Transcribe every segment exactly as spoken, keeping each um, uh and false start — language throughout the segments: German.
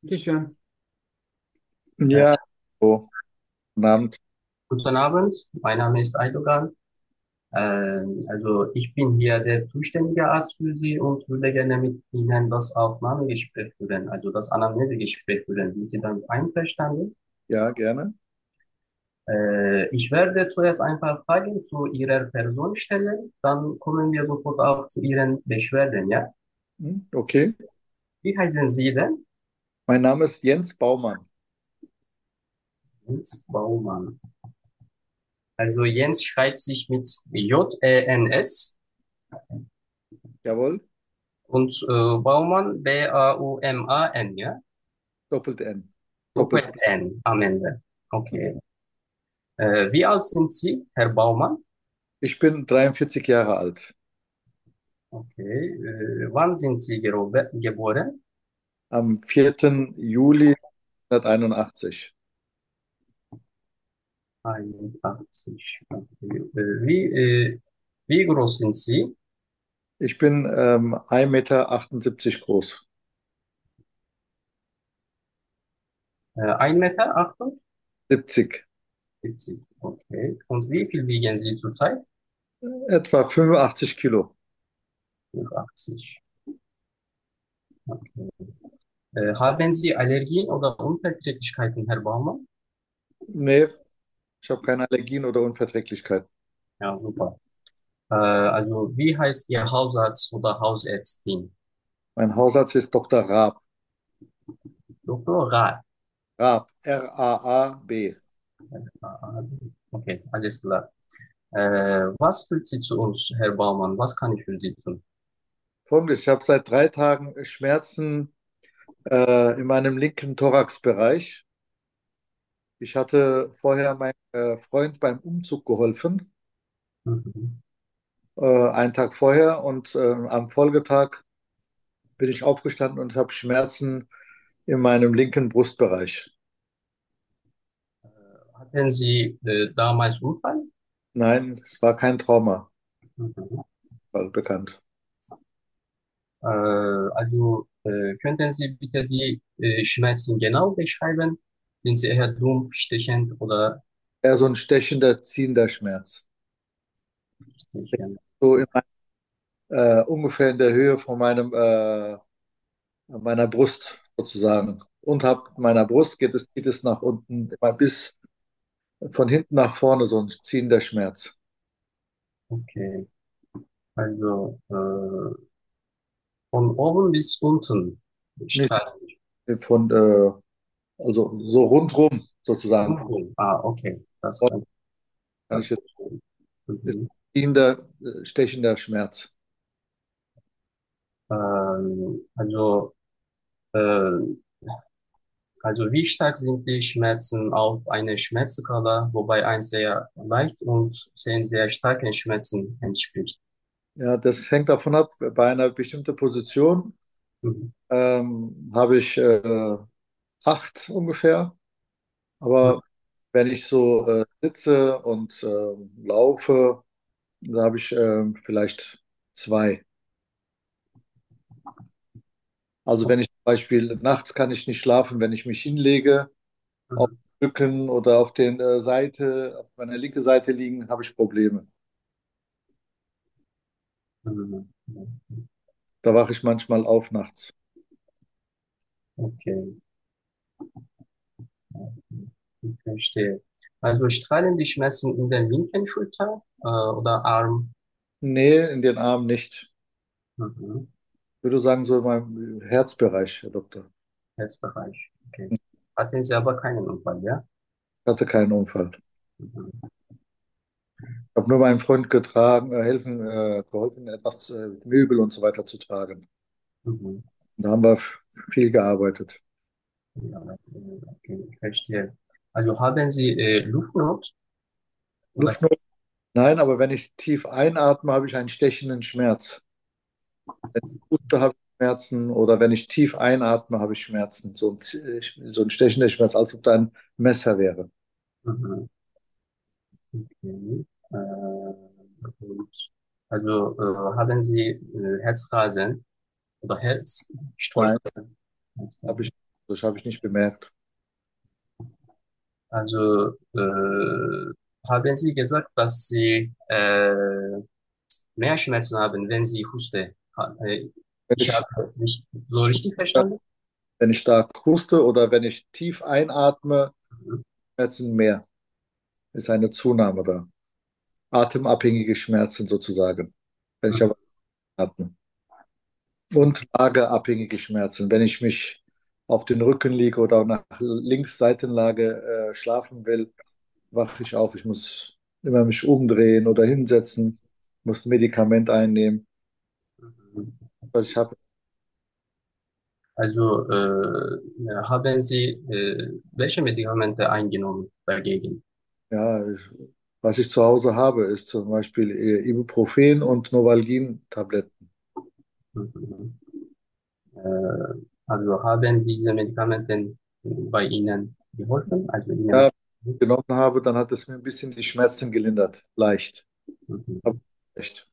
Bitteschön. Äh, Ja, so, guten Abend. Guten Abend, mein Name ist Aydogan. Ähm, also ich bin hier der zuständige Arzt für Sie und würde gerne mit Ihnen das Aufnahmegespräch führen, also das Anamnesegespräch führen. Sind Sie damit einverstanden? Ja, gerne. Äh, ich werde zuerst ein paar Fragen zu Ihrer Person stellen, dann kommen wir sofort auch zu Ihren Beschwerden, ja? Hm, okay. Wie heißen Sie denn? Mein Name ist Jens Baumann. Jens Baumann. Also Jens schreibt sich mit J E N S Jawohl. und äh, Baumann B A U M A N, ja? Doppelt N. Doppelt. Doppelt N am Ende. Okay. Äh, wie alt sind Sie, Herr Baumann? Ich bin dreiundvierzig Jahre alt. Okay. Äh, wann sind Sie gerobe- geboren? Am vierten Juli neunzehnhunderteinundachtzig. einundachtzig. Okay. Äh, wie, äh, wie groß sind Sie? Ich bin ähm, ein Meter achtundsiebzig groß. Äh, ein Meter achtundsiebzig. siebzig. Okay. Und wie viel wiegen Sie zurzeit? Etwa fünfundachtzig Kilo. fünfundachtzig. Okay. Äh, haben Sie Allergien oder Unverträglichkeiten, Herr Baumann? Nee, ich habe keine Allergien oder Unverträglichkeiten. Ja, super. Äh, also, wie heißt Ihr Hausarzt oder Hausärztin? Mein Hausarzt ist Doktor Raab. Doktor Rath. Raab. R A A B. Ah, okay, alles klar. Äh, was fühlt Sie zu uns, Herr Baumann? Was kann ich für Sie tun? Folgendes, ich habe seit drei Tagen Schmerzen äh, in meinem linken Thoraxbereich. Ich hatte vorher meinem äh, Freund beim Umzug geholfen, Mhm. äh, einen Tag vorher, und äh, am Folgetag bin ich aufgestanden und habe Schmerzen in meinem linken Brustbereich. Hatten Sie äh, damals Unfall? Nein, es war kein Trauma, Mhm. war bekannt. Äh, also äh, könnten Sie bitte die äh, Schmerzen genau beschreiben? Sind sie eher dumpf, stechend oder Eher so ein stechender, ziehender Schmerz. stechend? So in, äh, ungefähr in der Höhe von meinem, äh, meiner Brust sozusagen. Unterhalb meiner Brust geht es, geht es nach unten, immer bis von hinten nach vorne, so ein ziehender Schmerz. Okay, also äh, von oben bis unten Nicht streifen. von, äh, also so rundrum sozusagen. Rundum. Ah, okay, das Kann kann, ich das jetzt, verstehe ich. ist Mhm. ziehender, äh, stechender Schmerz. Ähm, also, äh, also wie stark sind die Schmerzen auf einer Schmerzskala, wobei eins sehr leicht und zehn sehr starken Schmerzen entspricht? Ja, das hängt davon ab, bei einer bestimmten Position Mhm. ähm, habe ich äh, acht ungefähr, aber wenn ich so äh, sitze und äh, laufe, da habe ich äh, vielleicht zwei. Also wenn ich zum Beispiel nachts kann ich nicht schlafen, wenn ich mich hinlege, auf Mhm. dem Rücken oder auf der äh, Seite, auf meiner linken Seite liegen, habe ich Probleme. Mhm. Da wache ich manchmal auf nachts. Okay, ich verstehe. Also strahlen die Schmerzen in der linken Schulter äh, oder Arm? Nee, in den Armen nicht. Mhm. Ich würde sagen, so in meinem Herzbereich, Herr Doktor. Herzbereich. Okay. Ich Hatten Sie aber keinen Unfall, ja? hatte keinen Unfall. Mhm. Ich habe nur meinem Freund getragen, äh, helfen, äh, geholfen, etwas äh, Möbel und so weiter zu tragen. Mhm. Und da haben wir f- viel gearbeitet. Ja, okay, ich verstehe. Also haben Sie äh, Luftnot oder Luftnot? Nein, aber wenn ich tief einatme, habe ich einen stechenden Schmerz. Wenn ich puste, habe ich Schmerzen, oder wenn ich tief einatme, habe ich Schmerzen. So ein, Z- so ein stechender Schmerz, als ob da ein Messer wäre. mhm. Okay. Äh, gut. Also äh, haben Sie äh, Herzrasen oder Nein, Herzstolpern? habe ich. Herzrasen. Das habe ich nicht bemerkt. Also äh, haben Sie gesagt, dass Sie äh, mehr Schmerzen haben, wenn Sie husten? Ha- äh, Wenn Ich ich, habe nicht so richtig äh, verstanden. wenn ich stark huste oder wenn ich tief einatme, Mhm. Schmerzen mehr. Ist eine Zunahme da. Atemabhängige Schmerzen sozusagen, wenn ich aber atme. Und lageabhängige Schmerzen. Wenn ich mich auf den Rücken liege oder nach links Seitenlage äh, schlafen will, wache ich auf. Ich muss immer mich umdrehen oder hinsetzen, muss ein Medikament einnehmen. Mhm. Was ich habe, Also äh, haben Sie äh, welche Medikamente eingenommen dagegen? ja, ich, was ich zu Hause habe, ist zum Beispiel äh, Ibuprofen und Novalgin-Tabletten. Mhm. Äh, also haben diese Medikamente bei Ihnen geholfen? Also Ihnen? Ja, genommen habe, dann hat es mir ein bisschen die Schmerzen gelindert, leicht. Aber Mhm. echt.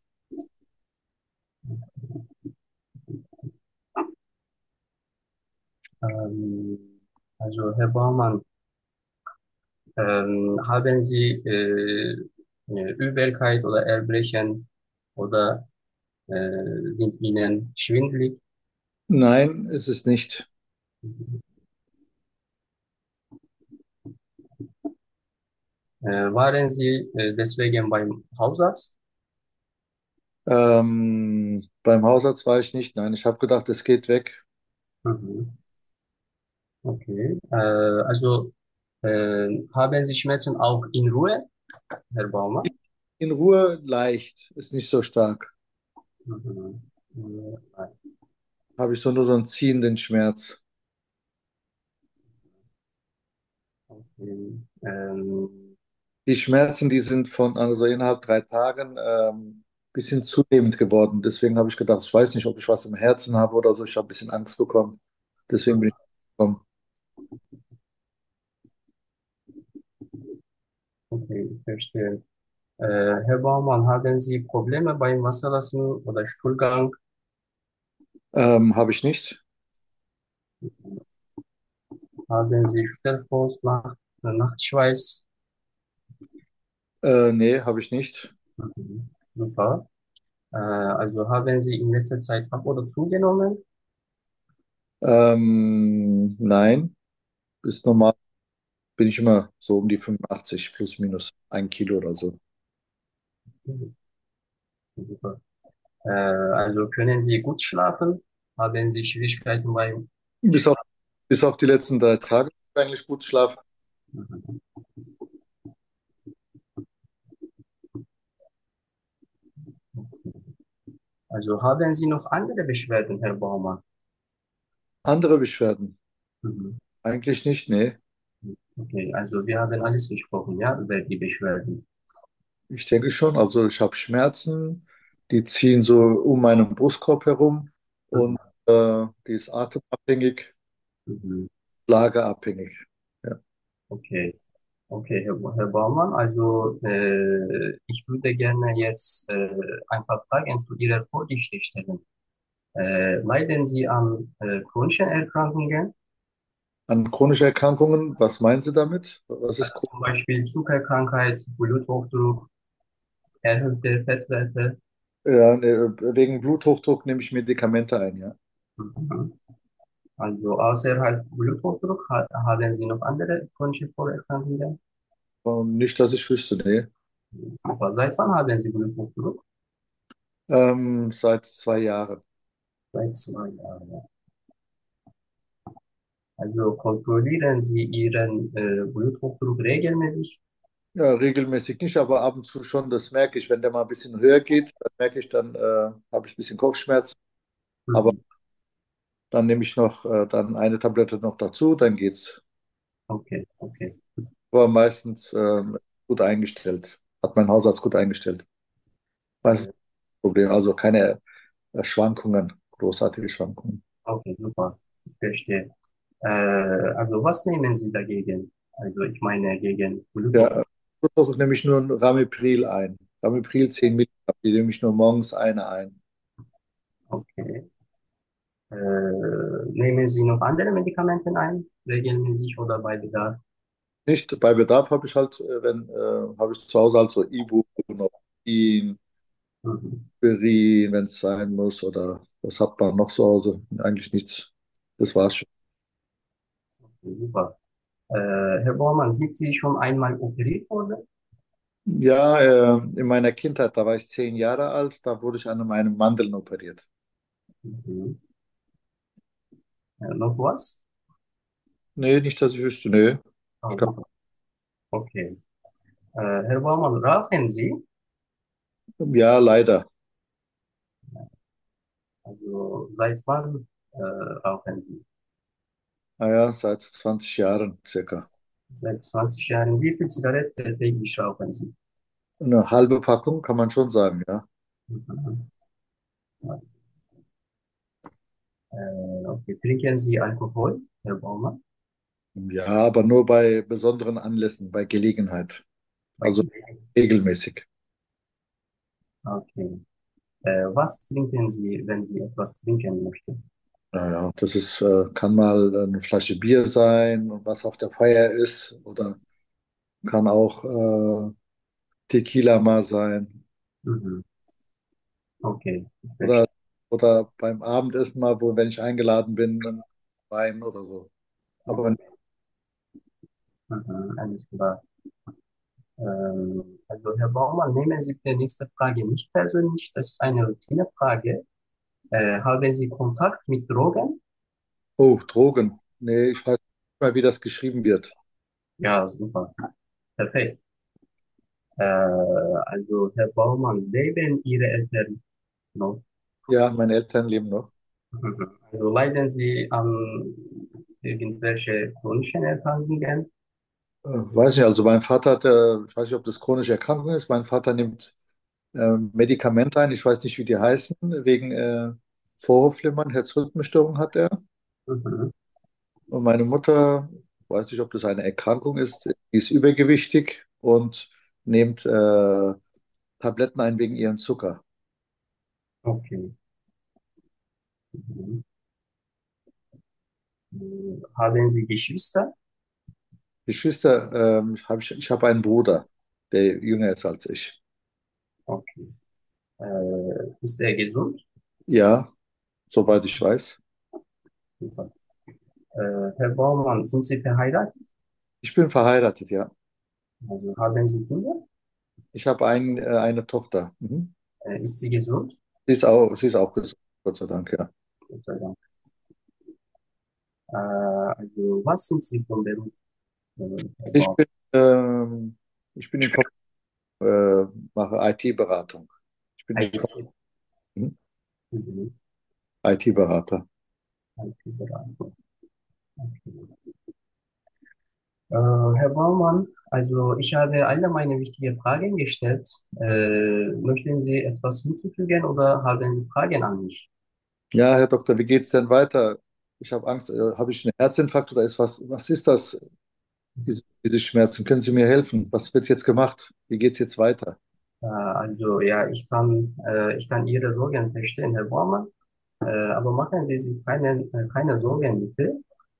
Ähm, also Herr Baumann, ähm, haben Sie äh, äh, Übelkeit oder Erbrechen oder äh, sind Ihnen schwindelig? Nein, ist es nicht. Äh, waren Sie äh, deswegen beim Hausarzt? Ähm, beim Hausarzt war ich nicht. Nein, ich habe gedacht, es geht weg. Mhm. Okay. Äh, also äh, haben Sie Schmerzen auch in Ruhe, Herr Baumann? In Ruhe leicht, ist nicht so stark. Mhm. Äh, Habe ich so nur so einen ziehenden Schmerz. okay. Ähm, Die Schmerzen, die sind von, also innerhalb drei Tagen ähm, bisschen zunehmend geworden. Deswegen habe ich gedacht, ich weiß nicht, ob ich was im Herzen habe oder so. Ich habe ein bisschen Angst bekommen. Deswegen bin ich gekommen. okay, ich verstehe. Äh, Herr Baumann, haben Sie Probleme beim Wasserlassen oder Stuhlgang? Ähm, habe ich nicht. Haben Sie Stellfrost, Nacht, Nachtschweiß? Äh, nee, habe ich nicht. Mhm. Super. Äh, also haben Sie in letzter Zeit ab oder zugenommen? Ähm, nein, ist normal. Bin ich immer so um die fünfundachtzig plus minus ein Kilo oder so. Mhm. Super. Äh, also können Sie gut schlafen? Haben Sie Schwierigkeiten beim Bis auf, Schlafen? bis auf die letzten drei Tage eigentlich gut schlafen. Mhm. Also haben Sie noch andere Beschwerden, Herr Baumann? Andere Beschwerden? Mhm. Eigentlich nicht, nee. Okay, also wir haben alles gesprochen, ja, über die Beschwerden. Ich denke schon. Also ich habe Schmerzen, die ziehen so um meinen Brustkorb herum Mhm. und äh, die ist atemabhängig, Mhm. lagerabhängig. Ja. Okay, okay, Herr, Herr Baumann, also äh, ich würde gerne jetzt äh, ein paar Fragen zu Ihrer Vorgeschichte stellen. Äh, leiden Sie an äh, chronischen Erkrankungen, An chronische Erkrankungen, was meinen Sie damit? Was ist chron- zum Beispiel Zuckerkrankheit, Bluthochdruck, erhöhte Fettwerte? ja, nee, wegen Bluthochdruck nehme ich Medikamente ein, ja. Mhm. Also außerhalb Bluthochdruck ha haben Sie noch andere chronische Vorerkrankungen? Und nicht, dass ich wüsste, nee. Super. Seit wann haben Sie Bluthochdruck? Ähm, seit zwei Jahren. Seit zwei Jahren. Ja. Also kontrollieren Sie Ihren äh, Bluthochdruck regelmäßig? Ja, regelmäßig nicht, aber ab und zu schon, das merke ich. Wenn der mal ein bisschen höher geht, dann merke ich, dann äh, habe ich ein bisschen Kopfschmerzen. Aber Mhm. dann nehme ich noch äh, dann eine Tablette noch dazu, dann geht's. Okay, okay. Aber meistens äh, gut eingestellt. Hat mein Hausarzt gut eingestellt. Meistens Äh, Problem, also keine äh, Schwankungen, großartige Schwankungen. okay, super. Ich verstehe. Äh, also was nehmen Sie dagegen? Also ich meine gegen Bluthochdruck. Ja, Bluthochdruck nehme ich nur ein Ramipril ein. Ramipril zehn Milligramm, die nehme ich nur morgens eine ein. Okay. Äh, nehmen Sie noch andere Medikamente ein, regelmäßig oder bei Bedarf? Nicht bei Bedarf habe ich halt, äh, wenn, äh, habe ich zu Hause halt so Ibuprofen, Mhm. Aspirin, wenn es sein muss, oder was hat man noch zu Hause? Eigentlich nichts. Das war's schon. Super. Äh, Herr Bormann, sind Sie schon einmal operiert worden? Ja, äh, in meiner Kindheit, da war ich zehn Jahre alt, da wurde ich an meinen Mandeln operiert. Mhm. Äh, noch was? Nee, nicht, dass ich wüsste, nee. Ich Oh, kann, super. Okay. Äh, Herr Bormann, rauchen Sie? ja, leider. Also seit wann äh, rauchen Sie? Naja, seit zwanzig Jahren circa. Seit zwanzig Jahren. Wie viel Zigarette täglich rauchen Sie? Eine halbe Packung kann man schon sagen, ja. Mhm. Äh, okay. Trinken Sie Alkohol, Herr Bormann? Ja, aber nur bei besonderen Anlässen, bei Gelegenheit. Bei Also Gelegenheit. regelmäßig. Okay. Äh, was trinken Sie, wenn Sie etwas trinken möchten? Naja, das ist, äh, kann mal eine Flasche Bier sein, was auf der Feier ist, oder kann auch äh, Tequila mal sein. Mhm. Okay, ich Oder, verstehe. oder beim Abendessen mal, wo, wenn ich eingeladen bin, ein Wein oder so. Aber Mhm. Alles klar. Ähm, also Herr Baumann, nehmen Sie die nächste Frage nicht persönlich. Das ist eine Routinefrage. Äh, haben Sie Kontakt mit Drogen? oh, Drogen. Nee, ich weiß nicht mal, wie das geschrieben wird. Ja, super. Perfekt. Äh, also Herr Baumann, leben Ihre Eltern noch? Ja, meine Eltern leben noch. Mhm. Also leiden Sie an irgendwelche chronischen Erkrankungen? Äh, weiß nicht, also mein Vater hat, äh, ich weiß nicht, ob das chronische Erkrankung ist. Mein Vater nimmt äh, Medikamente ein, ich weiß nicht, wie die heißen, wegen äh, Vorhofflimmern, Herzrhythmusstörung hat er. Mhm. Und meine Mutter, weiß nicht, ob das eine Erkrankung ist, die ist übergewichtig und nimmt äh, Tabletten ein wegen ihrem Zucker. Okay. Mhm. Äh, Haben Sie Geschwister? Geschwister, ähm, hab ich, ich habe einen Bruder, der jünger ist als ich. Okay. Äh, ist er gesund? Ja, soweit ich weiß. Super. Äh, Herr Baumann, sind Sie verheiratet? Ich bin verheiratet, ja. Also haben Sie Kinder? Ich habe ein, äh, eine Tochter. Mhm. Äh, ist sie gesund? Sie ist auch, sie ist auch gesund, Gott sei Dank, ja. Gott sei Dank. Äh, also was sind Sie von Beruf, äh, Herr Ich Baumann? bin, ähm, ich bin Inform äh, mache I T-Beratung. Ich bin I T. Inform mhm. Mhm. I T-Berater. I T-Beratung. Okay. Äh, Herr Baumann, also ich habe alle meine wichtigen Fragen gestellt. Äh, möchten Sie etwas hinzufügen oder haben Sie Fragen an mich? Ja, Herr Doktor, wie geht es denn weiter? Ich habe Angst, äh, habe ich einen Herzinfarkt oder ist was, was ist das, diese, diese Schmerzen? Können Sie mir helfen? Was wird jetzt gemacht? Wie geht es jetzt weiter? Äh, also ja, ich kann, äh, ich kann Ihre Sorgen verstehen, Herr Baumann. Äh, aber machen Sie sich keine, äh, keine Sorgen, bitte.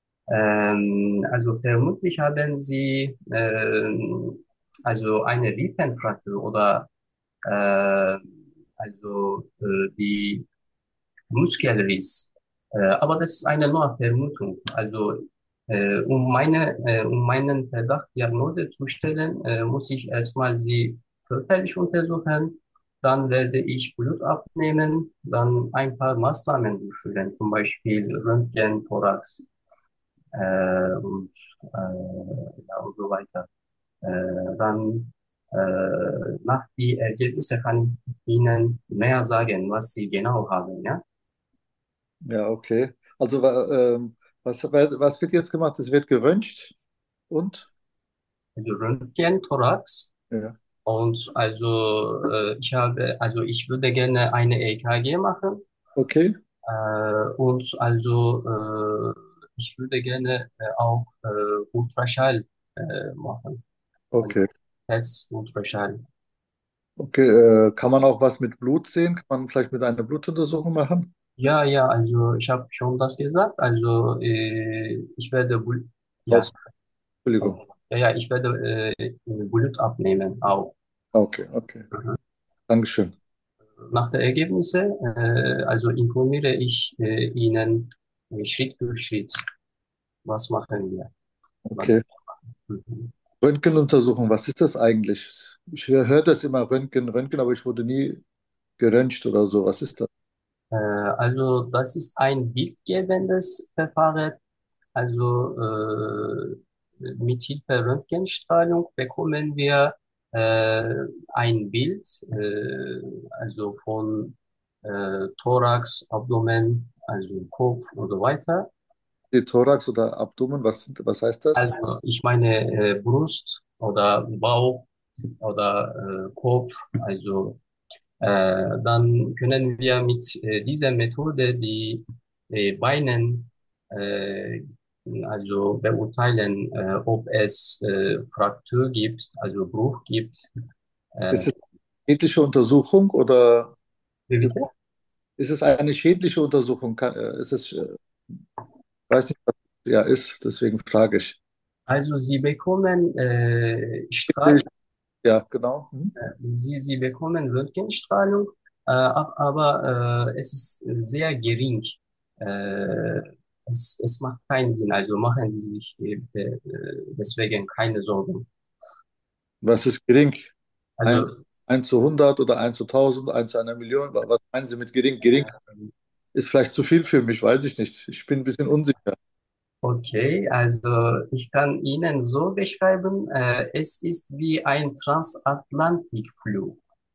Ähm, also vermutlich haben Sie ähm, also eine Rippenfraktur oder äh, also äh, die Muskelriss. Äh, aber das ist eine nur Vermutung. Also äh, um meine, äh, um meinen Verdacht Diagnose zu stellen, äh, muss ich erstmal Sie körperlich untersuchen. Dann werde ich Blut abnehmen, dann ein paar Maßnahmen durchführen, zum Beispiel Röntgen, Thorax äh, und, äh, ja, und so weiter. Äh, dann äh, nach die Ergebnisse kann ich Ihnen mehr sagen, was Sie genau haben, ja? Ja, okay. Also, wa- ähm, was, was wird jetzt gemacht? Es wird geröntgt und? Also Röntgen, Thorax Ja, und also äh, ich habe, also ich würde gerne eine E K G machen okay, äh, und also äh, ich würde gerne äh, auch äh, Ultraschall äh, machen, also okay. Herz-Ultraschall. Okay, äh, kann man auch was mit Blut sehen? Kann man vielleicht mit einer Blutuntersuchung machen? Ja, ja, also ich habe schon das gesagt. Also äh, ich werde, Bul- ja, Aus, Entschuldigung. okay. Ja, ja, ich werde äh, Blut abnehmen auch. Okay, okay. Mhm. Dankeschön. Nach der Ergebnisse, äh, also informiere ich äh, Ihnen äh, Schritt für Schritt, was machen wir, was. Okay. Mhm. Röntgenuntersuchung, was ist das eigentlich? Ich höre das immer Röntgen, Röntgen, aber ich wurde nie geröntgt oder so. Was ist das? Äh, also das ist ein bildgebendes Verfahren. Also äh, mit Hilfe Röntgenstrahlung bekommen wir äh, ein Bild, äh, also von äh, Thorax, Abdomen, also Kopf und so weiter. Die Thorax oder Abdomen, was, sind- was heißt das? Also ich meine äh, Brust oder Bauch oder äh, Kopf, also Äh, dann können wir mit äh, dieser Methode die äh, Beinen äh, also beurteilen, äh, ob es äh, Fraktur gibt, also Bruch gibt. Äh, Ist es eine schädliche Untersuchung oder wie bitte? ist es eine schädliche Untersuchung? Kann, äh, ist es, äh, weiß nicht, was es ja ist, deswegen frage ich. Also Sie bekommen äh, Strahl, Ja, genau. Mhm. Sie, Sie bekommen Röntgenstrahlung, äh, ab- aber äh, es ist sehr gering. Äh, es, es macht keinen Sinn. Also machen Sie sich äh, bitte äh, deswegen keine Sorgen. Was ist gering? Ein, Also eins zu hundert oder eins zu tausend, eins zu einer Million? Was meinen Sie mit gering? Gering ist vielleicht zu viel für mich, weiß ich nicht. Ich bin ein bisschen unsicher. okay, also ich kann Ihnen so beschreiben, äh, es ist wie ein Transatlantikflug.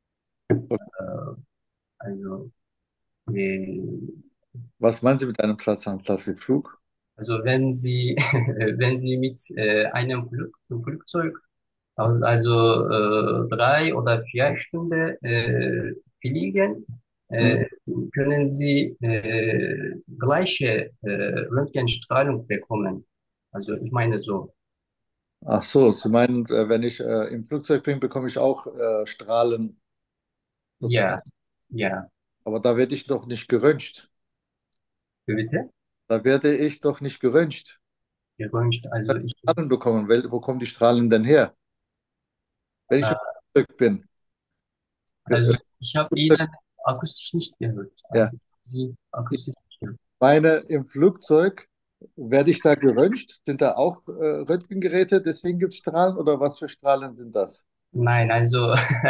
Äh, also äh, Was meinen Sie mit einem transatlantischen Flug? Also wenn Sie, wenn Sie mit äh, einem Flug, Flugzeug, also, also äh, drei oder vier Stunden äh, fliegen, Hm? äh, können Sie äh, gleiche äh, Röntgenstrahlung bekommen. Also ich meine so, Ach so, Sie meinen, äh, wenn ich äh, im Flugzeug bin, bekomme ich auch äh, Strahlen ja, sozusagen. ja, Aber da werde ich doch nicht geröntgt. wie bitte? Da werde ich doch nicht geröntgt. Geröntgt, also ich, Strahlen bekommen. Wel- Wo kommen die Strahlen denn her? Wenn ich äh, im Flugzeug bin. Ge- also äh, ich habe Flugzeug, Ihnen akustisch nicht gehört. ja. Also Sie Ich akustisch nicht gehört. meine, im Flugzeug werde ich da geröntgt? Sind da auch äh, Röntgengeräte? Deswegen gibt es Strahlen? Oder was für Strahlen sind das? Nein, also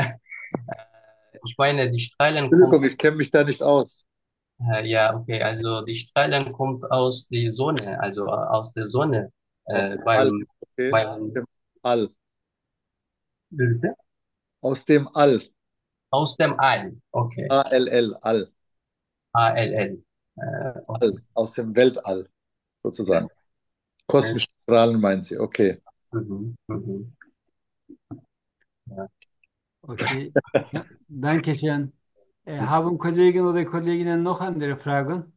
ich meine, die Strahlen kommt, Entschuldigung, ich kenne mich da nicht aus. äh, ja, okay, also die Strahlen kommt aus der Sonne, also äh, aus der Sonne, Aus äh, dem All. beim, Okay. beim, Dem All. bitte? Aus dem All. Aus dem All, okay, A L L, All. A L L, äh, All. okay, Aus dem Weltall, ja, sozusagen. äh, Kosmische Strahlen meint sie. Okay. mhm, mhm, ja. Okay, da- danke schön. Äh, haben Kollegen oder Kolleginnen noch andere Fragen?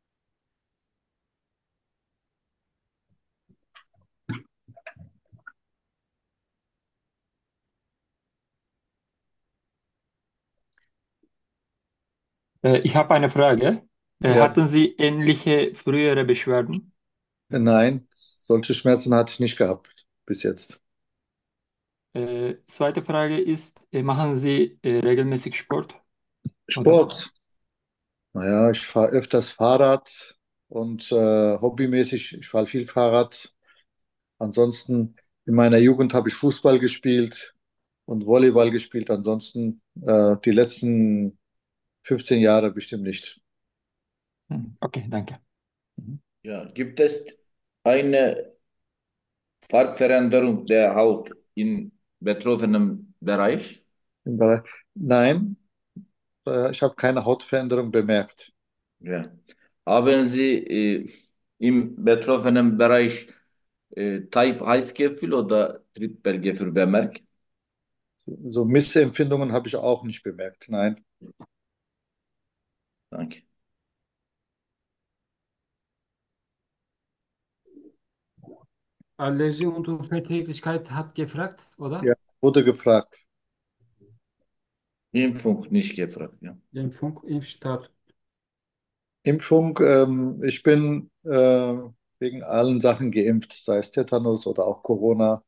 Äh, ich habe eine Frage. Äh, Ja, hatten Sie ähnliche frühere Beschwerden? nein, solche Schmerzen hatte ich nicht gehabt bis jetzt. Äh, zweite Frage ist, äh, machen Sie äh, regelmäßig Sport? Oder? Sport. Naja, ich fahre öfters Fahrrad und äh, hobbymäßig, ich fahre viel Fahrrad. Ansonsten in meiner Jugend habe ich Fußball gespielt und Volleyball gespielt. Ansonsten äh, die letzten fünfzehn Jahre bestimmt nicht. Hm, okay, danke. Mhm. Ja, gibt es eine Farbveränderung der Haut in betroffenem Bereich? Im Bereich- Nein, äh, ich habe keine Hautveränderung bemerkt. Ja. Haben Sie äh, im betroffenen Bereich äh, Type Heißgefühl oder Trippelgefühl bemerkt? So Missempfindungen habe ich auch nicht bemerkt. Nein. Danke. Allergie und Unverträglichkeit hat gefragt, Ja, oder? wurde gefragt. Impfung nicht gefragt. Ja. Impfung, Impfstatus. Impfung, ähm, ich bin äh, wegen allen Sachen geimpft, sei es Tetanus oder auch Corona.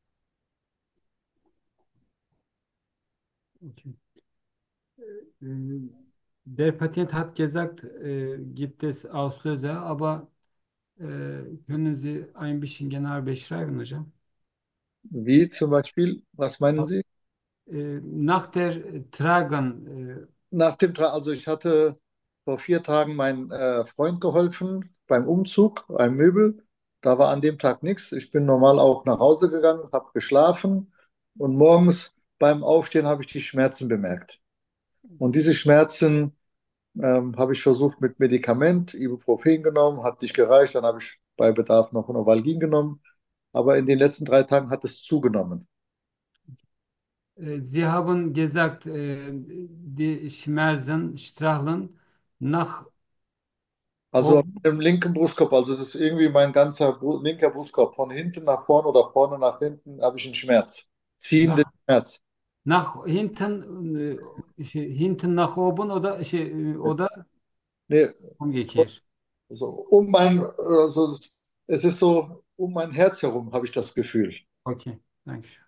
Okay. Äh, Der Patient hat gesagt, äh, gibt es Auslöser, aber äh, können Sie ein bisschen genauer beschreiben, hocam? Wie zum Beispiel, was meinen Sie? Äh, nach der Tragen, Nach dem Tra also ich hatte vor vier Tagen meinem äh, Freund geholfen beim Umzug, einem Möbel. Da war an dem Tag nichts. Ich bin normal auch nach Hause gegangen, habe geschlafen und morgens beim Aufstehen habe ich die Schmerzen bemerkt. Und diese Schmerzen ähm, habe ich versucht mit Medikament, Ibuprofen genommen, hat nicht gereicht. Dann habe ich bei Bedarf noch Novalgin genommen. Aber in den letzten drei Tagen hat es zugenommen. äh, Sie haben gesagt, äh, die Schmerzen strahlen nach Also oben, im linken Brustkorb, also das ist irgendwie mein ganzer Bru linker Brustkorb. Von hinten nach vorne oder vorne nach hinten habe ich einen Schmerz. Ziehenden nach, Schmerz. nach hinten, äh, şey, hinten nach oben oder şey, äh, oder Nee, umgekehrt. so um mein, also es ist so um mein Herz herum, habe ich das Gefühl. Okay, danke schön.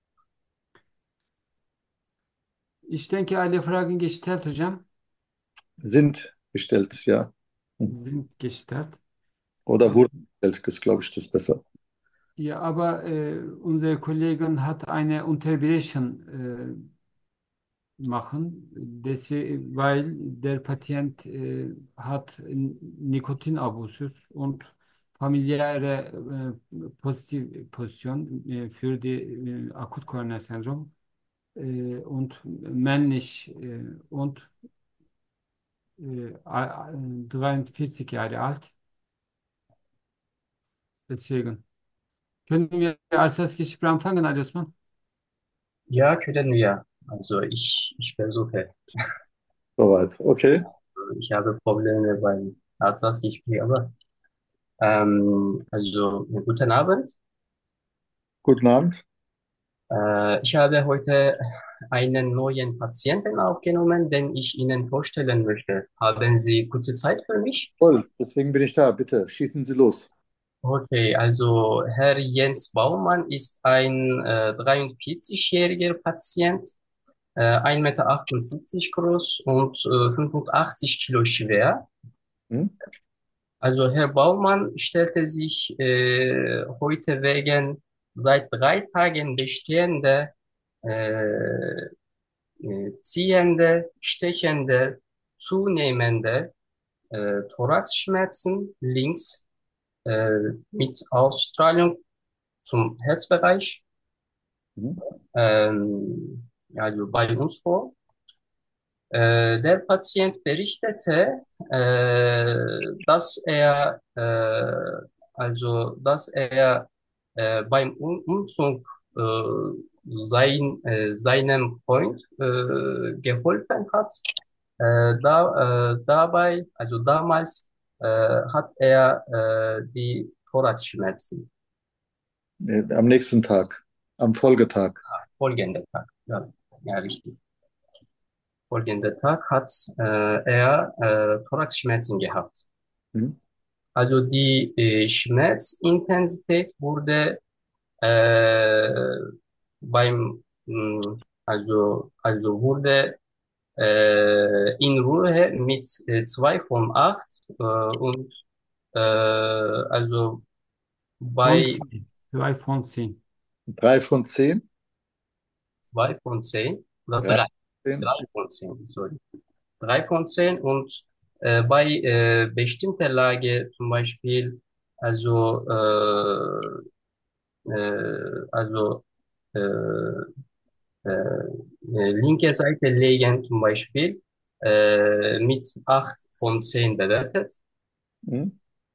Ich denke, alle Fragen gestellt, hocam. Sind gestellt, ja. Sind gestellt. Oder wurden gestellt, ist, glaube ich, das besser. Ja, aber äh, unsere Kollegin hat eine Unterbrechung äh, machen, deswegen, weil der Patient äh, hat Nikotinabusüs und familiäre äh, Positivposition äh, für die äh, Akut-Koronarsyndrom äh, und männlich äh, und äh, a- a- dreiundvierzig Jahre alt. Deswegen. Können wir als erstes Gespräch anfangen, Ali Osman? Ja, können wir. Also ich, ich versuche. Soweit. Okay. Ich habe Probleme beim Arztgespräch, aber ähm, also guten Abend. Guten Abend. Äh, ich habe heute einen neuen Patienten aufgenommen, den ich Ihnen vorstellen möchte. Haben Sie kurze Zeit für mich? Toll, deswegen bin ich da. Bitte, schießen Sie los. Okay, also Herr Jens Baumann ist ein äh, dreiundvierzig-jähriger Patient, äh, ein Meter achtundsiebzig groß und äh, fünfundachtzig Kilo schwer. Hm? Also Herr Baumann stellte sich äh, heute wegen seit drei Tagen bestehender äh, äh, ziehende, stechende, zunehmende äh, Thoraxschmerzen links äh, mit Ausstrahlung zum Herzbereich Mhm. ähm, ja, also bei uns vor. Äh, der Patient berichtete, äh, dass er, äh, also, dass er äh, beim um Umzug äh, sein, äh, seinem Freund äh, geholfen hat. Äh, da, äh, dabei, also damals, äh, hat er äh, die Thoraxschmerzen. Nee, am nächsten Tag, am Folgetag. Folgender Tag, ja, ja, richtig. Folgender Tag hat äh, er äh, Thoraxschmerzen gehabt. Hm? Also die äh, Schmerzintensität wurde äh, beim, mh, also, also wurde äh, in Ruhe mit äh, zwei von acht äh, und äh, also Von bei zehn. Zwei von zehn. Drei von zehn. zwei von zehn oder Drei drei, von zehn. drei von zehn, sorry. Drei von zehn und äh, bei äh, bestimmter Lage zum Beispiel, also, äh, äh, also äh, äh, äh, linke Seite legen zum Beispiel äh, mit acht von zehn bewertet. Hm?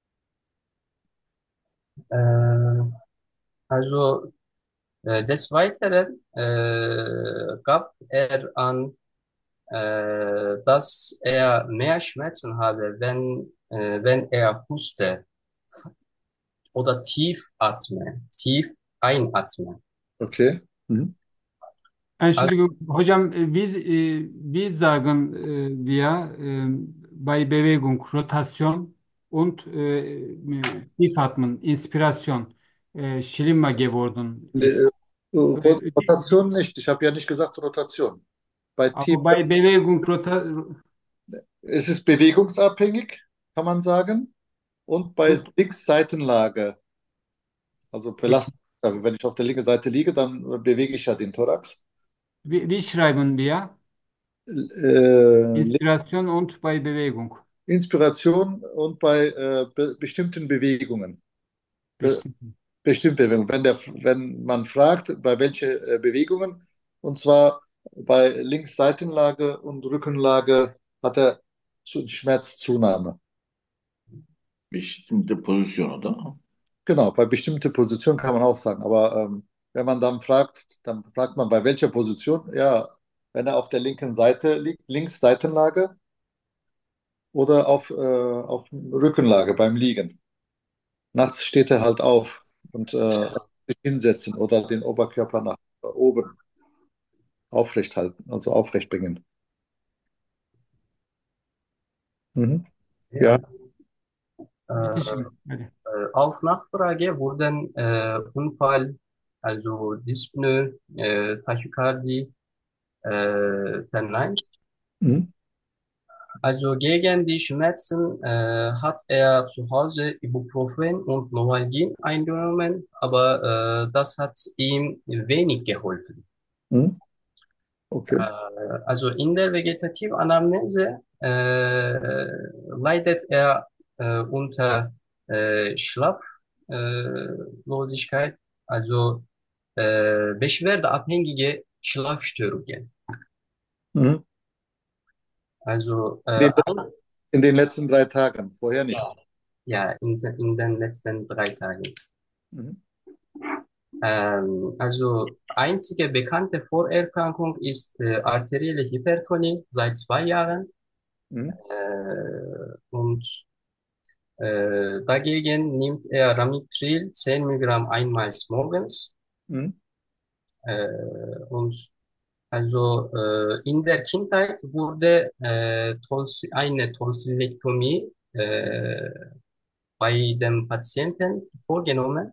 Äh, also äh, des Weiteren äh, gab er an, äh, dass er mehr Schmerzen habe, wenn, äh, wenn er huste oder tief atme, tief einatme. Okay. Hm? Also, Entschuldigung, hocam, e, biz e, biz sagen e, wir, e, bei Bewegung, Rotation und äh, Tiefatmen, Inspiration, äh, schlimmer geworden Äh, ist. Ro- Äh, Rotation nicht. Ich habe ja nicht gesagt Rotation. Bei Tief, aber bei Bewegung, Rota es ist bewegungsabhängig, kann man sagen. Und bei Linksseitenlage, also Belastung, wenn ich auf der linken Seite liege, dann bewege ich ja den Thorax. wie, wie schreiben wir? Äh, Inspiration und bei Bewegung. Inspiration und bei äh, be bestimmten Bewegungen. Be Bestimmt. bestimmte Bewegungen. Wenn, der, wenn man fragt, bei welchen äh, Bewegungen, und zwar bei Linksseitenlage und Rückenlage hat er zu Schmerzzunahme. Bestimmte Position, oder? Genau, bei bestimmter Position kann man auch sagen. Aber ähm, wenn man dann fragt, dann fragt man bei welcher Position? Ja, wenn er auf der linken Seite liegt, Linksseitenlage oder auf, äh, auf Rückenlage beim Liegen. Nachts steht er halt auf und äh, sich hinsetzen oder den Oberkörper nach oben aufrecht halten, also aufrecht bringen. Mhm. Ja, Ja, Bitte äh, schön. Hadi. äh, auf Nachfrage wurden äh, Unfall, also Dyspnoe, äh, Tachykardie äh, verneint. mhm. Also gegen die Schmerzen äh, hat er zu Hause Ibuprofen und Novalgin eingenommen, aber äh, das hat ihm wenig geholfen. Mhm. Okay. Äh, also in der Vegetativanalyse äh, leidet er äh, unter äh, Schlaflosigkeit, also äh, beschwerdeabhängige Schlafstörungen. Mhm. Also In äh, den, ein, in den letzten drei Tagen, vorher ja, nicht. ja, in, in den letzten drei Tagen. Mhm. Ähm, also einzige bekannte Vorerkrankung ist äh, arterielle Hypertonie seit zwei Jahren. Mhm. Äh, und äh, dagegen nimmt er Ramipril zehn Milligramm einmal morgens. Mhm. Äh, und also äh, in der Kindheit wurde äh, Tons eine Tonsillektomie äh, bei dem Patienten vorgenommen.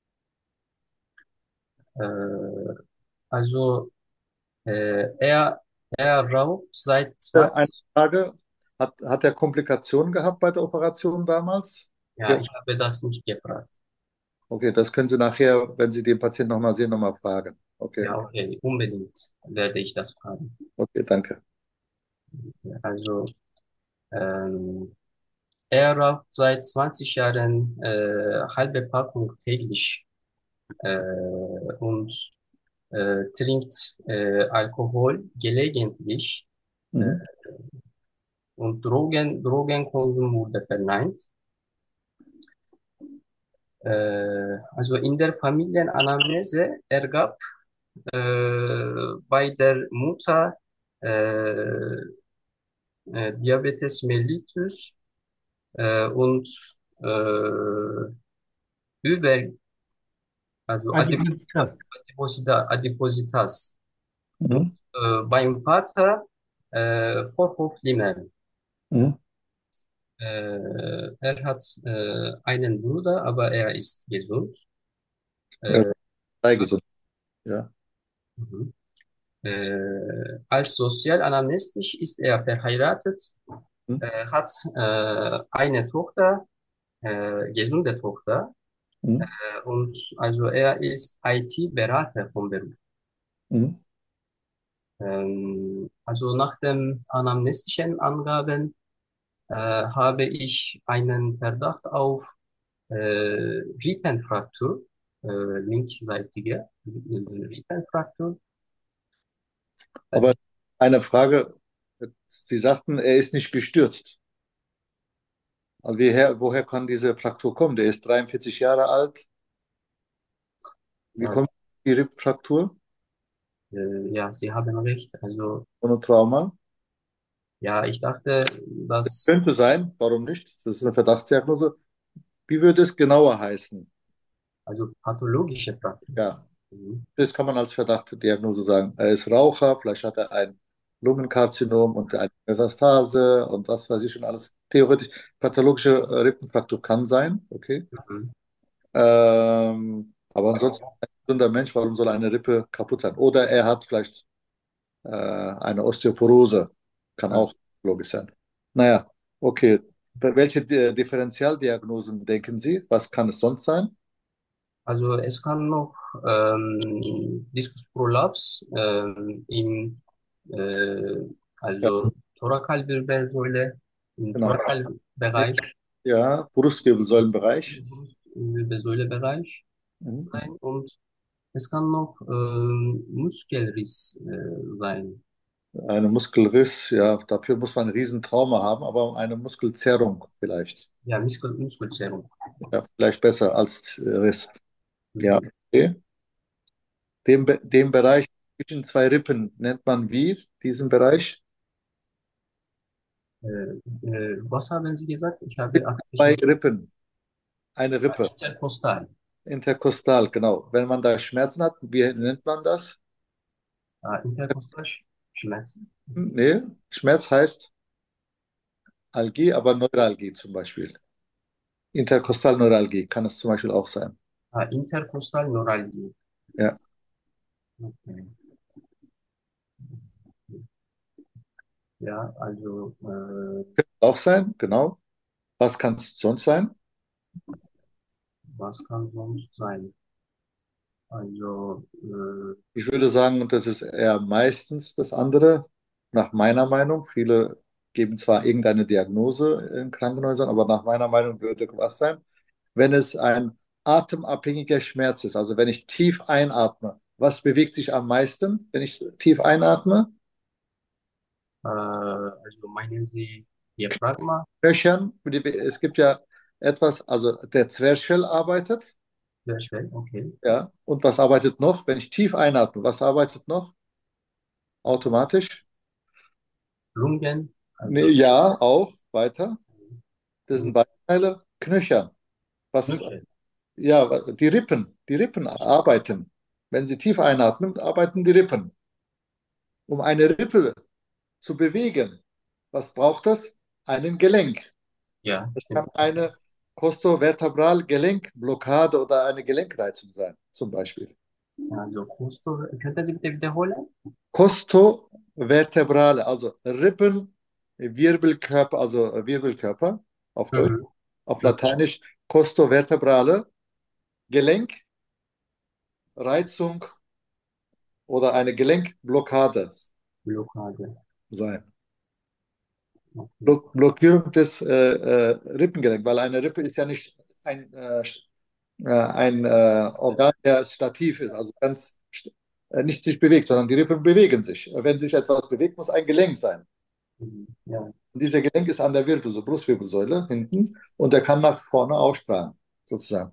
Äh, also äh, er, er raucht seit Äh, Eine zwanzig. Frage, hat, hat er Komplikationen gehabt bei der Operation damals? Ja, Ja. ich habe das nicht gefragt. Okay, das können Sie nachher, wenn Sie den Patienten nochmal sehen, nochmal fragen. Okay, Ja, okay, unbedingt werde ich das fragen. okay, danke. Also ähm, er raucht seit zwanzig Jahren äh, halbe Packung täglich äh, und äh, trinkt äh, Alkohol gelegentlich äh, Mhm. und Drogen, Drogenkonsum wurde verneint. Äh, also in der Familienanamnese ergab äh, bei der Mutter äh, äh, Diabetes mellitus äh, und äh, über, also Adipositas, Adipositas. Adiposita, Adipositas. Und Mhm. äh, beim Vater äh, Vorhofflimmern. Mhm. Äh, er hat äh, einen Bruder, aber er ist gesund. Ja, Äh, sei gesund. Ja. mhm. äh, als Sozialanamnestisch ist er verheiratet, Mhm. äh, hat äh, eine Tochter, äh, gesunde Tochter, Mhm. äh, und also er ist I T-Berater vom Beruf. Mhm. Ähm, also nach den anamnestischen Angaben äh, habe ich einen Verdacht auf äh, Rippenfraktur, äh, linksseitige Rippenfraktur. Aber Also, eine Frage, Sie sagten, er ist nicht gestürzt. Also woher, woher kann diese Fraktur kommen? Der ist dreiundvierzig Jahre alt. Wie ja, kommt die Rippfraktur äh, ja, Sie haben recht. Also, ohne Trauma? ja, ich dachte, dass, Könnte sein, warum nicht? Das ist eine Verdachtsdiagnose. Wie würde es genauer heißen? also pathologische Fraktur. Ja, Mhm. das kann man als Verdachtsdiagnose sagen. Er ist Raucher, vielleicht hat er ein Lungenkarzinom und eine Metastase und was weiß ich schon alles. Theoretisch pathologische äh, Rippenfraktur kann sein, okay. Mhm. Ähm, aber ansonsten ein gesunder Mensch, warum soll eine Rippe kaputt sein? Oder er hat vielleicht äh, eine Osteoporose, kann Mhm. auch logisch sein. Naja, okay. Welche äh, Differentialdiagnosen denken Sie? Was kann es sonst sein? Also es kann noch ähm, Diskusprolaps ähm, im äh, Ja, also Thorakalwirbelsäule, im genau. Thorakalbereich, Ja, Brustwirbelsäulenbereich. Brustwirbelsäulebereich Mhm. sein und es kann noch ähm, Muskelriss äh, sein. Eine Muskelriss, ja, dafür muss man ein Riesentrauma haben, aber eine Muskelzerrung vielleicht. Ja, Muskel, Muskelzerrung. Ja, vielleicht besser als äh, Riss. Ja, Mhm. okay. Den, Be- den Bereich zwischen zwei Rippen nennt man wie, diesen Bereich? Äh, äh, was haben Sie gesagt? Ich habe akustisch Zwei nicht. Rippen, eine Rippe. Interkostal. Interkostal, genau. Wenn man da Schmerzen hat, wie nennt man das? Ah, Interkostalschmerzen. Hm, nee, Schmerz heißt Algie, aber Neuralgie zum Beispiel. Interkostalneuralgie kann es zum Beispiel auch sein. Ah, Interkostalneuralgie. Ja, Okay. Ja, also äh, auch sein, genau. Was kann es sonst sein? was kann sonst sein? Also äh, Ich würde sagen, das ist eher meistens das andere, nach meiner Meinung. Viele geben zwar irgendeine Diagnose in Krankenhäusern, aber nach meiner Meinung würde was sein, wenn es ein atemabhängiger Schmerz ist. Also wenn ich tief einatme, was bewegt sich am meisten, wenn ich tief einatme? äh, also meinen Sie Diaphragma? Knöchern. Es gibt ja etwas, also der Zwerchfell arbeitet, Sehr schwer, okay. ja. Und was arbeitet noch? Wenn ich tief einatme, was arbeitet noch automatisch? Lungen, Nee, also ja, auch weiter. Das sind Lungen, Beinteile, Knöchern. Was, Knöchel. ja, die Rippen, die Rippen arbeiten. Wenn Sie tief einatmen, arbeiten die Rippen. Um eine Rippe zu bewegen, was braucht das? Einen Gelenk. Ja, Das kann stimmt. eine Costovertebral-Gelenkblockade oder eine Gelenkreizung sein, zum Beispiel. Also Kusto, könnten Sie bitte wiederholen? Costovertebrale, also Rippen, Wirbelkörper, also Wirbelkörper auf Deutsch, Mhm. auf Mhm. Lateinisch Costovertebrale, Gelenk, Reizung oder eine Gelenkblockade Blockade. sein. Okay. Blo- Blockierung des äh, äh, Rippengelenks, weil eine Rippe ist ja nicht ein, äh, äh, ein äh, Organ, der stativ ist, also ganz st- äh, nicht sich bewegt, sondern die Rippen bewegen sich. Wenn sich etwas bewegt, muss ein Gelenk sein. Mhm. Ja. Und dieser Gelenk ist an der Wirbelsäule, Brustwirbelsäule hinten und der kann nach vorne ausstrahlen, sozusagen.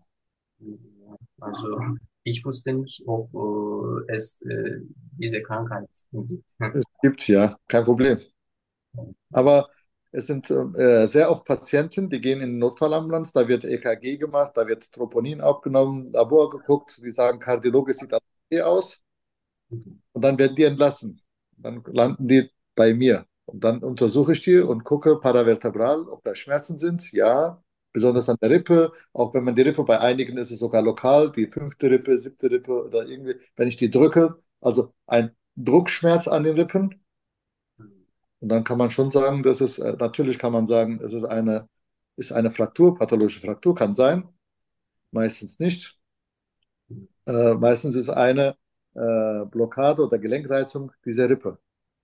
Also ich wusste nicht, ob äh, es äh, diese Krankheit gibt. Es gibt ja, kein Problem. Aber es sind äh, sehr oft Patienten, die gehen in die Notfallambulanz, da wird E K G gemacht, da wird Troponin abgenommen, Labor geguckt, die sagen, kardiologisch sieht alles okay aus und dann werden die entlassen. Dann landen die bei mir und dann untersuche ich die und gucke paravertebral, ob da Schmerzen sind. Ja, besonders an der Rippe, auch wenn man die Rippe, bei einigen ist es sogar lokal, die fünfte Rippe, siebte Rippe oder irgendwie, wenn ich die drücke, also ein Druckschmerz an den Rippen, und dann kann man schon sagen, dass es, äh, natürlich kann man sagen, es ist eine, ist eine Fraktur, pathologische Fraktur kann sein, meistens nicht. Äh, meistens ist eine äh, Blockade oder Gelenkreizung dieser Rippe.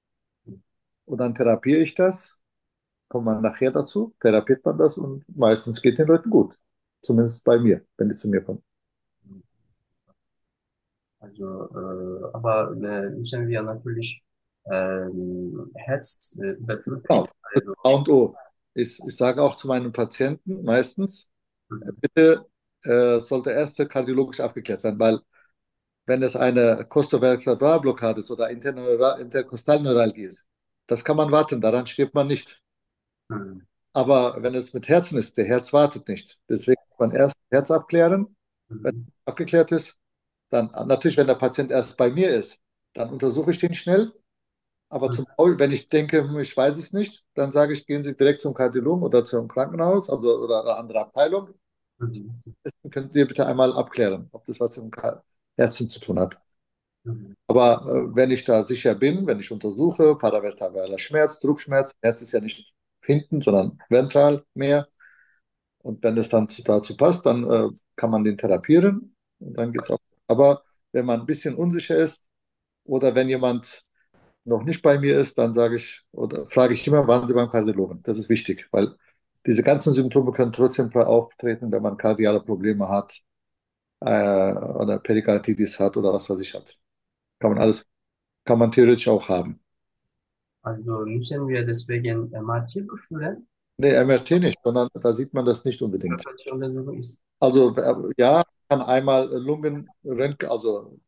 Und dann therapiere ich das, kommt man nachher dazu, therapiert man das und meistens geht den Leuten gut. Zumindest bei mir, wenn die zu mir kommen. Also, äh, aber äh, müssen wir natürlich ähm, Herz äh, überprüfen. Genau, das ist Also, A und O. Ich, ich sage auch zu meinen Patienten meistens, bitte äh, sollte erst kardiologisch abgeklärt werden, weil wenn es eine Costovertebralblockade ist oder Interneura- Interkostalneuralgie ist. Das kann man warten, daran stirbt man nicht. mhm. Aber wenn es mit Herzen ist, der Herz wartet nicht. Deswegen muss man erst das Herz abklären. Wenn Mhm. es abgeklärt ist, dann natürlich, wenn der Patient erst bei mir ist, dann untersuche ich den schnell. Aber zum Beispiel, wenn ich denke, hm, ich weiß es nicht, dann sage ich, gehen Sie direkt zum Kardiologen oder zum Krankenhaus, also oder eine andere Abteilung. Mhm. Das könnt ihr bitte einmal abklären, ob das was mit dem Ka- Herzen zu tun hat. Mhm. Aber äh, wenn ich da sicher bin, wenn ich untersuche, paravertebraler Schmerz, Druckschmerz, Herz ist ja nicht hinten, sondern ventral mehr. Und wenn es dann zu- dazu passt, dann äh, kann man den therapieren und dann geht's auch. Aber wenn man ein bisschen unsicher ist oder wenn jemand noch nicht bei mir ist, dann sage ich oder frage ich immer, waren Sie beim Kardiologen? Das ist wichtig, weil diese ganzen Symptome können trotzdem auftreten, wenn man kardiale Probleme hat äh, oder Perikarditis hat oder was weiß ich hat. Kann man alles, kann man theoretisch auch haben. Also müssen wir deswegen M R T durchführen? Nee, M R T nicht, sondern da sieht man das nicht unbedingt. Präparationsuntersuchung ist. Also äh, ja, kann einmal Lungenröntgen, also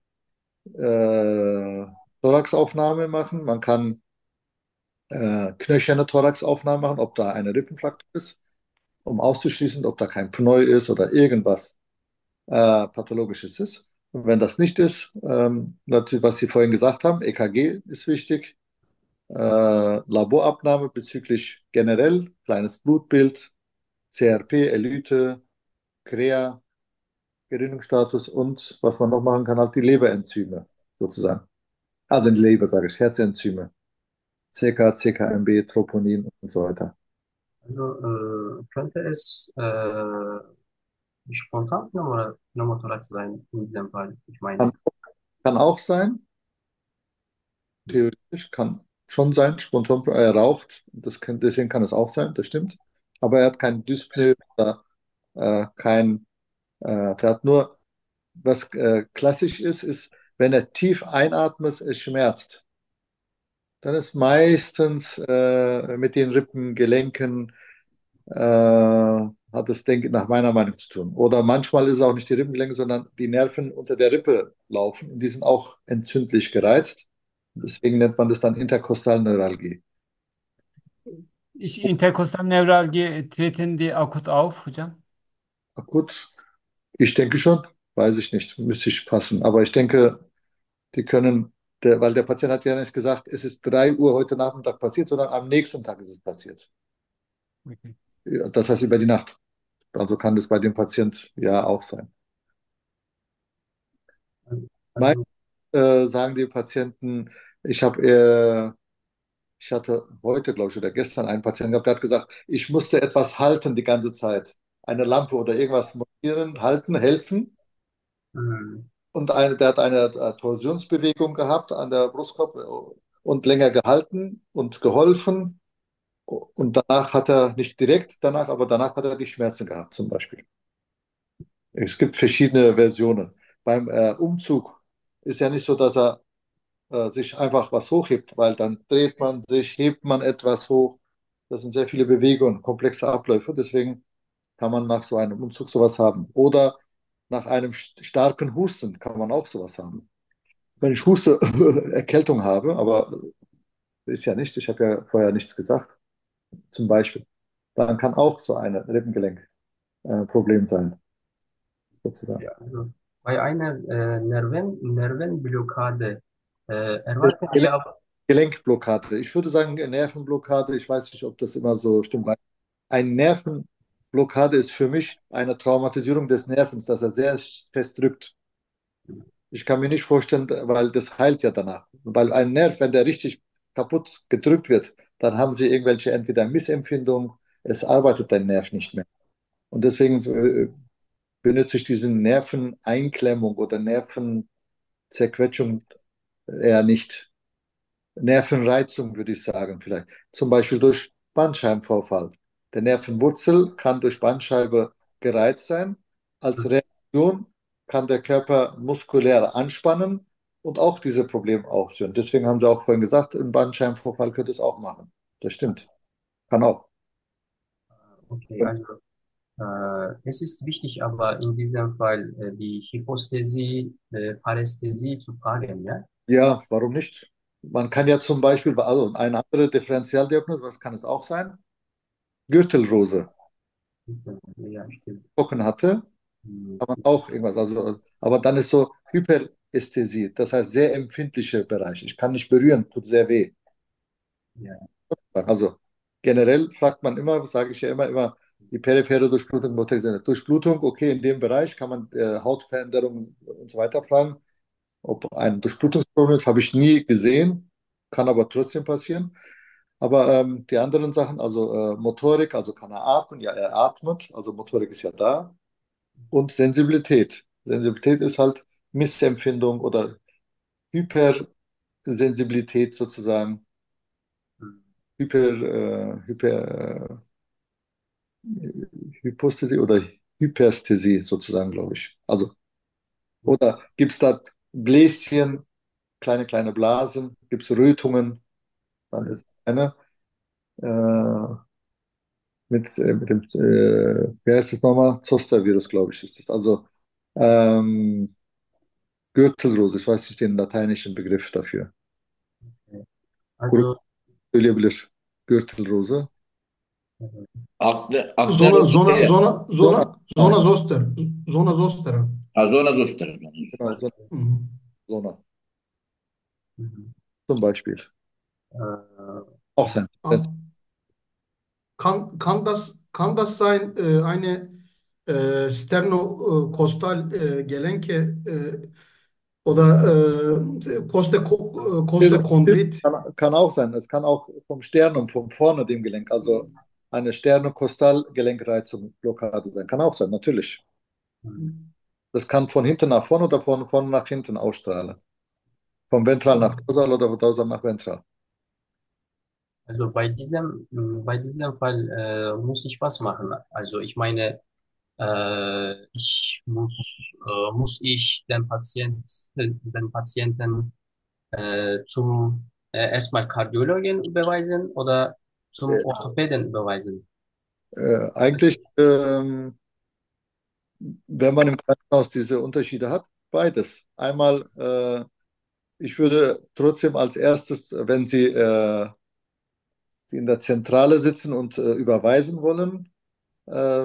äh, Thoraxaufnahme machen, man kann äh, knöcherne Thoraxaufnahme machen, ob da eine Rippenfraktur ist, um auszuschließen, ob da kein Pneu ist oder irgendwas äh, Pathologisches ist. Und wenn das nicht ist, ähm, natürlich, was Sie vorhin gesagt haben, E K G ist wichtig, äh, Laborabnahme bezüglich generell, kleines Blutbild, C R P, Elyte, C R E A, Gerinnungsstatus und was man noch machen kann, halt die Leberenzyme sozusagen. Also die Leber, sage ich, Herzenzyme, C K, C K M B, Troponin und so weiter. Also äh, könnte es äh, spontan Pneumo- Pneumothorax sein in diesem Fall? Ich Kann, meine, kann auch sein, theoretisch kann schon sein, spontan, er raucht, das kann, deswegen kann es auch sein, das stimmt. Aber er hat kein Dyspnoe oder äh, kein, äh, der hat nur, was äh, klassisch ist, ist, wenn er tief einatmet, es schmerzt. Dann ist meistens äh, mit den Rippengelenken äh, hat es, denke ich, nach meiner Meinung zu tun. Oder manchmal ist es auch nicht die Rippengelenke, sondern die Nerven unter der Rippe laufen. Und die sind auch entzündlich gereizt. Deswegen nennt man das dann Interkostalneuralgie. Ich Interkostalnevralgie treten die akut auf hocam. Akut, ich denke schon, weiß ich nicht, müsste ich passen. Aber ich denke, die können, der, weil der Patient hat ja nicht gesagt, es ist drei Uhr heute Nachmittag passiert, sondern am nächsten Tag ist es passiert. Okay. Ja, das heißt über die Nacht. Also kann das bei dem Patient ja auch sein. Meist also, äh, sagen die Patienten, ich habe, äh, ich hatte heute, glaube ich, oder gestern einen Patienten gehabt, der hat gesagt, ich musste etwas halten die ganze Zeit. Eine Lampe oder irgendwas montieren, halten, helfen. mh, Und eine, der hat eine äh, Torsionsbewegung gehabt an der Brustkorb äh, und länger gehalten und geholfen. Und danach hat er, nicht direkt danach, aber danach hat er die Schmerzen gehabt, zum Beispiel. Es gibt verschiedene Versionen. Beim äh, Umzug ist ja nicht so, dass er äh, sich einfach was hochhebt, weil dann dreht man sich, hebt man etwas hoch. Das sind sehr viele Bewegungen, komplexe Abläufe. Deswegen kann man nach so einem Umzug sowas haben. Oder nach einem st- starken Husten kann man auch sowas haben. Wenn ich huste, Erkältung habe, aber ist ja nicht, ich habe ja vorher nichts gesagt, zum Beispiel, dann kann auch so ein Rippengelenkproblem sein, sozusagen. ja, also bei einer äh, Nerven, Nervenblockade äh, erwarten Gelenk, wir auch. Gelenkblockade. Ich würde sagen, Nervenblockade, ich weiß nicht, ob das immer so stimmt. Eine Nervenblockade ist für mich eine Traumatisierung des Nervens, dass er sehr fest drückt. Ich kann mir nicht vorstellen, weil das heilt ja danach. Weil ein Nerv, wenn der richtig kaputt gedrückt wird, dann haben sie irgendwelche entweder Missempfindungen, es arbeitet dein Nerv nicht mehr. Und deswegen äh, benutze ich diese Nerveneinklemmung oder Nervenzerquetschung eher nicht. Nervenreizung würde ich sagen, vielleicht. Zum Beispiel durch Bandscheibenvorfall. Der Nervenwurzel kann durch Bandscheibe gereizt sein. Als Reaktion kann der Körper muskulär anspannen und auch diese Probleme ausführen. Deswegen haben Sie auch vorhin gesagt, ein Bandscheibenvorfall könnte es auch machen. Das stimmt. Kann auch. Okay, also äh, es ist wichtig, aber in diesem Fall äh, die Hyposthesie, äh, Parästhesie zu fragen, ja? Ja, warum nicht? Man kann ja zum Beispiel, also eine andere Differentialdiagnose, was kann es auch sein? Gürtelrose. Ja, stimmt. Pocken hatte, Hm, kann man auch irgendwas. Also, aber dann ist so Hyperästhesie, das heißt sehr empfindliche Bereich. Ich kann nicht berühren, tut sehr weh. Ja. Also generell fragt man immer, sage ich ja immer, immer die periphere Durchblutung, motorisierte Durchblutung, okay, in dem Bereich kann man äh, Hautveränderungen und so weiter fragen. Ob ein Durchblutungsproblem ist, habe ich nie gesehen, kann aber trotzdem passieren. Aber ähm, die anderen Sachen, also äh, Motorik, also kann er atmen, ja, er atmet, also Motorik ist ja da. Und Sensibilität. Sensibilität ist halt Missempfindung oder Hypersensibilität sozusagen. Mhm. Hyper, äh, Hyper, äh, Hyposthesie oder Hyperästhesie sozusagen, glaube ich. Also, oder gibt es da Bläschen, kleine, kleine Blasen, gibt es Rötungen, dann ist eine äh, mit, äh, mit dem, äh, wie heißt das nochmal? Zoster-Virus, glaube ich, ist das. Also ähm, Gürtelrose, ich weiß nicht den lateinischen Begriff dafür. Also, Söyleyebilir. Gürtelrose. äh, Akne, Zona, zona, akne zona, Zona, zona, ah, zona zoster. Zona zoster. Ha, zona zoster. genau, Zona, Hı hı. Zona mhm. zum Beispiel. Äh, Auch sein. An- Kann, kann das, kann das sein, äh, eine äh, sternokostal äh, Gelenke äh, oder äh, Koste, Kostechondrit? Kann, kann auch sein. Es kann auch vom Sternum, vom vorne dem Gelenk, also eine Sternokostalgelenkreizung, Blockade sein. Kann auch sein, natürlich. Das kann von hinten nach vorne oder von vorne nach hinten ausstrahlen. Vom Ventral nach Dorsal oder von Dorsal nach Ventral. also bei diesem, mh, bei diesem Fall äh, muss ich was machen. Also ich meine, äh, ich muss, äh, muss ich den Patient, den Patienten äh, zum äh, erstmal Kardiologen überweisen oder zum Äh, Orthopäden überweisen? äh, eigentlich, ähm, wenn man im Krankenhaus diese Unterschiede hat, beides. Einmal, äh, ich würde trotzdem als erstes, wenn Sie äh, in der Zentrale sitzen und äh, überweisen wollen, äh,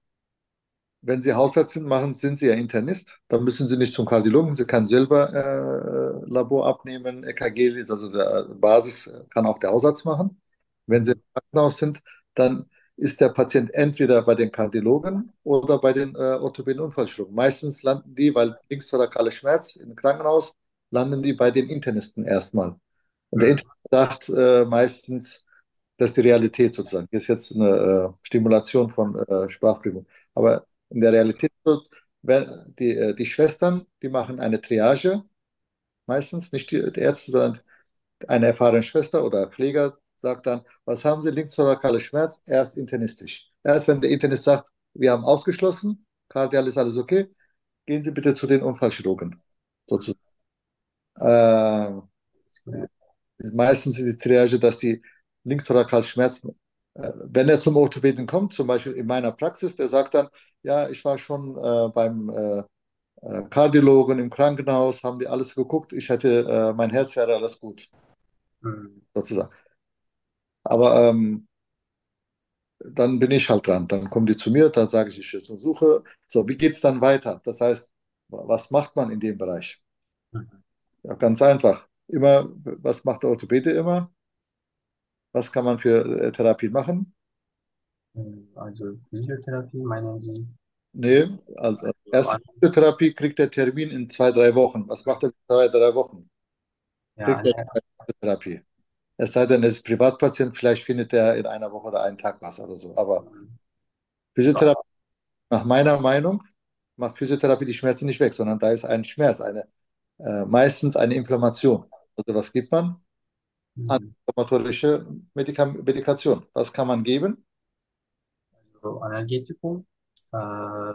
wenn Sie Hausarzt sind, machen, sind Sie ja Internist. Dann müssen Sie nicht zum Kardiologen. Sie können selber äh, Labor abnehmen, E K G, also der Basis kann auch der Hausarzt machen. Wenn Sie im Krankenhaus sind, dann ist der Patient entweder bei den Kardiologen oder bei den äh, Orthopäden Unfallchirurgen. Meistens landen die, weil linkstorakale Schmerz im Krankenhaus, landen die bei den Internisten erstmal. Und der Mhm. Internist sagt äh, meistens, das ist die Realität sozusagen. Hier ist jetzt eine äh, Stimulation von äh, Sprachprüfung. Aber in der Realität, so, wenn die, äh, die Schwestern, die machen eine Triage, meistens nicht die, die Ärzte, sondern eine erfahrene Schwester oder Pfleger sagt dann, was haben Sie, linkstorakale Schmerz? Erst internistisch. Erst wenn der Internist sagt, wir haben ausgeschlossen, kardial ist alles okay, gehen Sie bitte zu den Unfallchirurgen. Sozusagen. Äh, Meistens ist die Triage, dass die Linkstorakalschmerzen, äh, wenn er zum Orthopäden kommt, zum Beispiel in meiner Praxis, der sagt dann, ja, ich war schon äh, beim äh, äh, Kardiologen im Krankenhaus, haben die alles geguckt, ich hätte, äh, mein Herz wäre alles gut, Mhm. sozusagen. Aber ähm, dann bin ich halt dran, dann kommen die zu mir, dann sage ich, ich untersuche. So, wie geht es dann weiter? Das heißt, was macht man in dem Bereich? Mhm. Ja, ganz einfach. Immer, was macht der Orthopäde immer? Was kann man für äh, Therapie machen? Mhm. Also Physiotherapie, meinen Sie? Nee, also So, erste an- Physiotherapie kriegt der Termin in zwei, drei Wochen. Was macht er in zwei, drei Wochen? ja, Kriegt er eine, Physiotherapie. Es sei denn, er ist Privatpatient, vielleicht findet er in einer Woche oder einen Tag was oder so. Aber so, Physiotherapie, nach meiner Meinung, macht Physiotherapie die Schmerzen nicht weg, sondern da ist ein Schmerz, eine, äh, meistens eine Inflammation. Also was gibt man? mhm. Antiinflammatorische Medikam Medikation. Was kann man geben? So Analgetikum, äh,